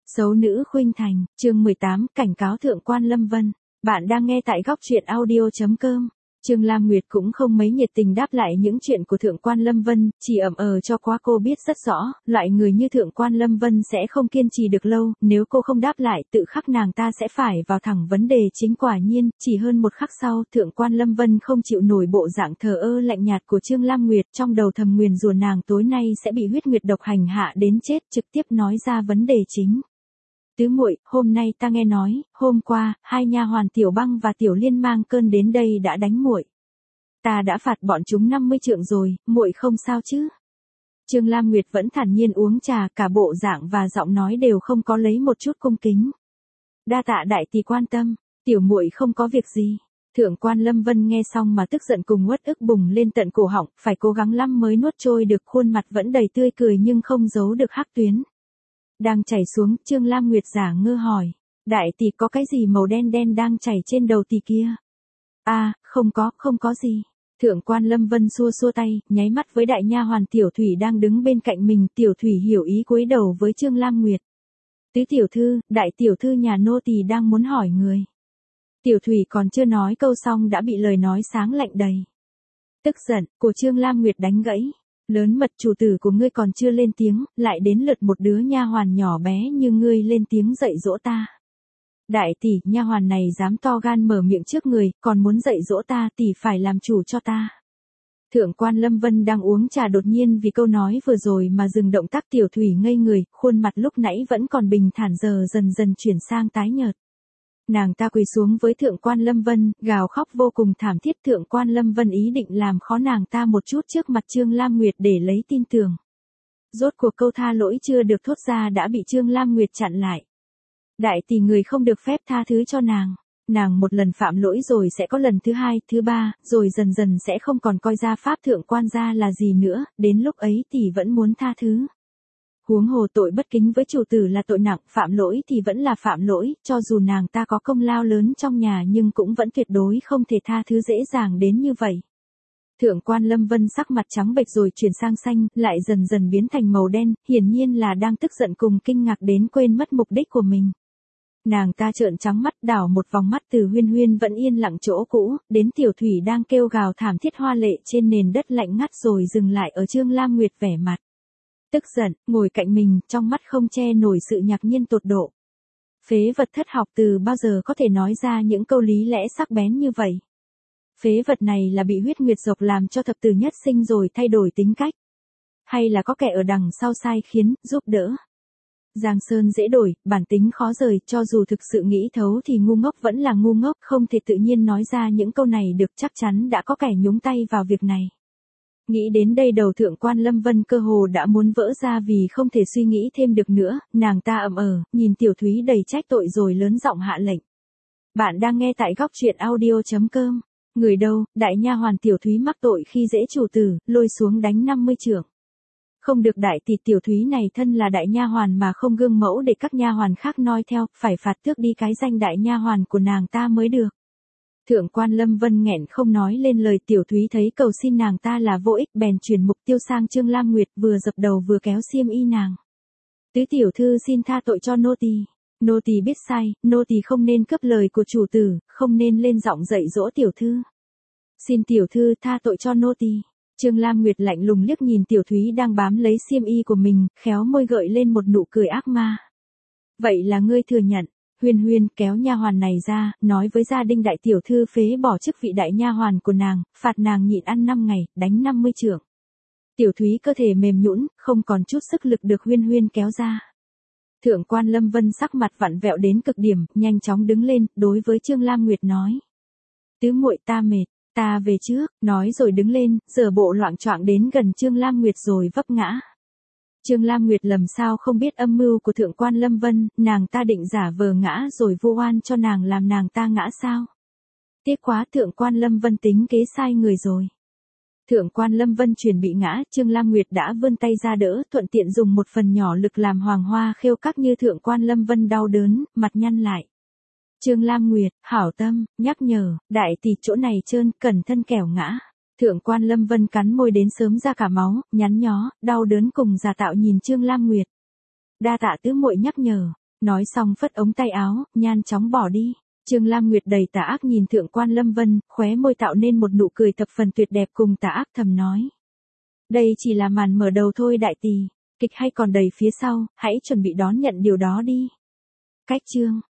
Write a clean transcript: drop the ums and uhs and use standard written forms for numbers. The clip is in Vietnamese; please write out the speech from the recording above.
Xấu nữ khuynh thành, chương 18, cảnh cáo thượng quan Lâm Vân. Bạn đang nghe tại góc truyện audio.com. Trương Lam Nguyệt cũng không mấy nhiệt tình đáp lại những chuyện của thượng quan Lâm Vân, chỉ cho quá cô biết rất rõ, loại người như thượng quan Lâm Vân sẽ không kiên trì được lâu, nếu cô không đáp lại tự khắc nàng ta sẽ phải vào thẳng vấn đề chính. Quả nhiên, chỉ hơn một khắc sau, thượng quan Lâm Vân không chịu nổi bộ dạng thờ ơ lạnh nhạt của Trương Lam Nguyệt, trong đầu thầm nguyền rủa nàng tối nay sẽ bị huyết nguyệt độc hành hạ đến chết, trực tiếp nói ra vấn đề chính. Tứ muội, hôm nay ta nghe nói, hôm qua, hai nha hoàn Tiểu Băng và Tiểu Liên mang cơn đến đây đã đánh muội. Ta đã phạt bọn chúng 50 trượng rồi, muội không sao chứ? Trương Lam Nguyệt vẫn thản nhiên uống trà, cả bộ dạng và giọng nói đều không có lấy một chút cung kính. Đa tạ đại tỷ quan tâm, tiểu muội không có việc gì. Thượng quan Lâm Vân nghe xong mà tức giận cùng uất ức bùng lên tận cổ họng, phải cố gắng lắm mới nuốt trôi được, khuôn mặt vẫn đầy tươi cười nhưng không giấu được hắc tuyến. Đang chảy xuống, Trương Lam Nguyệt giả ngơ hỏi. Đại tỷ có cái gì màu đen đen đang chảy trên đầu tỷ kia? À, không có gì. Thượng quan Lâm Vân xua xua tay, nháy mắt với đại nha hoàn Tiểu Thủy đang đứng bên cạnh mình. Tiểu Thủy hiểu ý cúi đầu với Trương Lam Nguyệt. Tứ tiểu thư, đại tiểu thư nhà nô tỳ đang muốn hỏi người. Tiểu Thủy còn chưa nói câu xong đã bị lời nói sáng lạnh đầy tức giận của Trương Lam Nguyệt đánh gãy. Lớn mật, chủ tử của ngươi còn chưa lên tiếng, lại đến lượt một đứa nha hoàn nhỏ bé như ngươi lên tiếng dạy dỗ ta. Đại tỷ, nha hoàn này dám to gan mở miệng trước người, còn muốn dạy dỗ ta, tỷ phải làm chủ cho ta. Thượng quan Lâm Vân đang uống trà đột nhiên vì câu nói vừa rồi mà dừng động tác. Tiểu Thủy ngây người, khuôn mặt lúc nãy vẫn còn bình thản giờ dần dần chuyển sang tái nhợt. Nàng ta quỳ xuống với thượng quan Lâm Vân, gào khóc vô cùng thảm thiết. Thượng quan Lâm Vân ý định làm khó nàng ta một chút trước mặt Trương Lam Nguyệt để lấy tin tưởng. Rốt cuộc câu tha lỗi chưa được thốt ra đã bị Trương Lam Nguyệt chặn lại. Đại tỷ, người không được phép tha thứ cho nàng. Nàng một lần phạm lỗi rồi sẽ có lần thứ hai, thứ ba, rồi dần dần sẽ không còn coi gia pháp thượng quan gia là gì nữa, đến lúc ấy tỷ vẫn muốn tha thứ. Huống hồ tội bất kính với chủ tử là tội nặng, phạm lỗi thì vẫn là phạm lỗi, cho dù nàng ta có công lao lớn trong nhà nhưng cũng vẫn tuyệt đối không thể tha thứ dễ dàng đến như vậy. Thượng quan Lâm Vân sắc mặt trắng bệch rồi chuyển sang xanh, lại dần dần biến thành màu đen, hiển nhiên là đang tức giận cùng kinh ngạc đến quên mất mục đích của mình. Nàng ta trợn trắng mắt, đảo một vòng mắt từ Huyên Huyên vẫn yên lặng chỗ cũ, đến Tiểu Thủy đang kêu gào thảm thiết hoa lệ trên nền đất lạnh ngắt, rồi dừng lại ở Trương Lam Nguyệt vẻ mặt tức giận, ngồi cạnh mình, trong mắt không che nổi sự ngạc nhiên tột độ. Phế vật thất học, từ bao giờ có thể nói ra những câu lý lẽ sắc bén như vậy? Phế vật này là bị huyết nguyệt dộc làm cho thập tử nhất sinh rồi thay đổi tính cách? Hay là có kẻ ở đằng sau sai khiến, giúp đỡ? Giang sơn dễ đổi, bản tính khó rời, cho dù thực sự nghĩ thấu thì ngu ngốc vẫn là ngu ngốc, không thể tự nhiên nói ra những câu này được, chắc chắn đã có kẻ nhúng tay vào việc này. Nghĩ đến đây đầu thượng quan Lâm Vân cơ hồ đã muốn vỡ ra vì không thể suy nghĩ thêm được nữa, nàng ta nhìn Tiểu Thúy đầy trách tội rồi lớn giọng hạ lệnh. Bạn đang nghe tại góc truyện audio.com. Người đâu, đại nha hoàn Tiểu Thúy mắc tội khi dễ chủ tử, lôi xuống đánh 50 trượng. Không được đại tỷ, Tiểu Thúy này thân là đại nha hoàn mà không gương mẫu để các nha hoàn khác noi theo, phải phạt tước đi cái danh đại nha hoàn của nàng ta mới được. Thượng quan Lâm Vân nghẹn không nói lên lời. Tiểu Thúy thấy cầu xin nàng ta là vô ích, bèn chuyển mục tiêu sang Trương Lam Nguyệt, vừa dập đầu vừa kéo xiêm y nàng. Tứ tiểu thư xin tha tội cho nô tỳ. Nô tỳ biết sai, nô tỳ không nên cướp lời của chủ tử, không nên lên giọng dạy dỗ tiểu thư. Xin tiểu thư tha tội cho nô tỳ. Trương Lam Nguyệt lạnh lùng liếc nhìn Tiểu Thúy đang bám lấy xiêm y của mình, khéo môi gợi lên một nụ cười ác ma. Vậy là ngươi thừa nhận? Huyên Huyên kéo nha hoàn này ra, nói với gia đình đại tiểu thư phế bỏ chức vị đại nha hoàn của nàng, phạt nàng nhịn ăn 5 ngày, đánh 50 trượng. Tiểu Thúy cơ thể mềm nhũn, không còn chút sức lực được Huyên Huyên kéo ra. Thượng quan Lâm Vân sắc mặt vặn vẹo đến cực điểm, nhanh chóng đứng lên, đối với Trương Lam Nguyệt nói. Tứ muội, ta mệt, ta về trước, nói rồi đứng lên, giở bộ loạng choạng đến gần Trương Lam Nguyệt rồi vấp ngã. Trương Lam Nguyệt lầm sao không biết âm mưu của thượng quan Lâm Vân, nàng ta định giả vờ ngã rồi vu oan cho nàng làm nàng ta ngã sao? Tiếc quá, thượng quan Lâm Vân tính kế sai người rồi. Thượng quan Lâm Vân chuẩn bị ngã, Trương Lam Nguyệt đã vươn tay ra đỡ, thuận tiện dùng một phần nhỏ lực làm hoàng hoa khêu các như thượng quan Lâm Vân đau đớn, mặt nhăn lại. Trương Lam Nguyệt, hảo tâm, nhắc nhở, đại tỷ chỗ này trơn, cẩn thân kẻo ngã. Thượng quan Lâm Vân cắn môi đến sớm ra cả máu, nhắn nhó, đau đớn cùng giả tạo nhìn Trương Lam Nguyệt. Đa tạ tứ muội nhắc nhở. Nói xong phất ống tay áo, nhanh chóng bỏ đi. Trương Lam Nguyệt đầy tà ác nhìn Thượng quan Lâm Vân, khóe môi tạo nên một nụ cười thập phần tuyệt đẹp cùng tà ác thầm nói. Đây chỉ là màn mở đầu thôi đại tỷ, kịch hay còn đầy phía sau, hãy chuẩn bị đón nhận điều đó đi. Cách chương